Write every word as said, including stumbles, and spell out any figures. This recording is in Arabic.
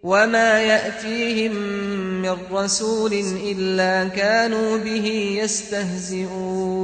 وما يأتيهم من رسول إلا كانوا به يستهزئون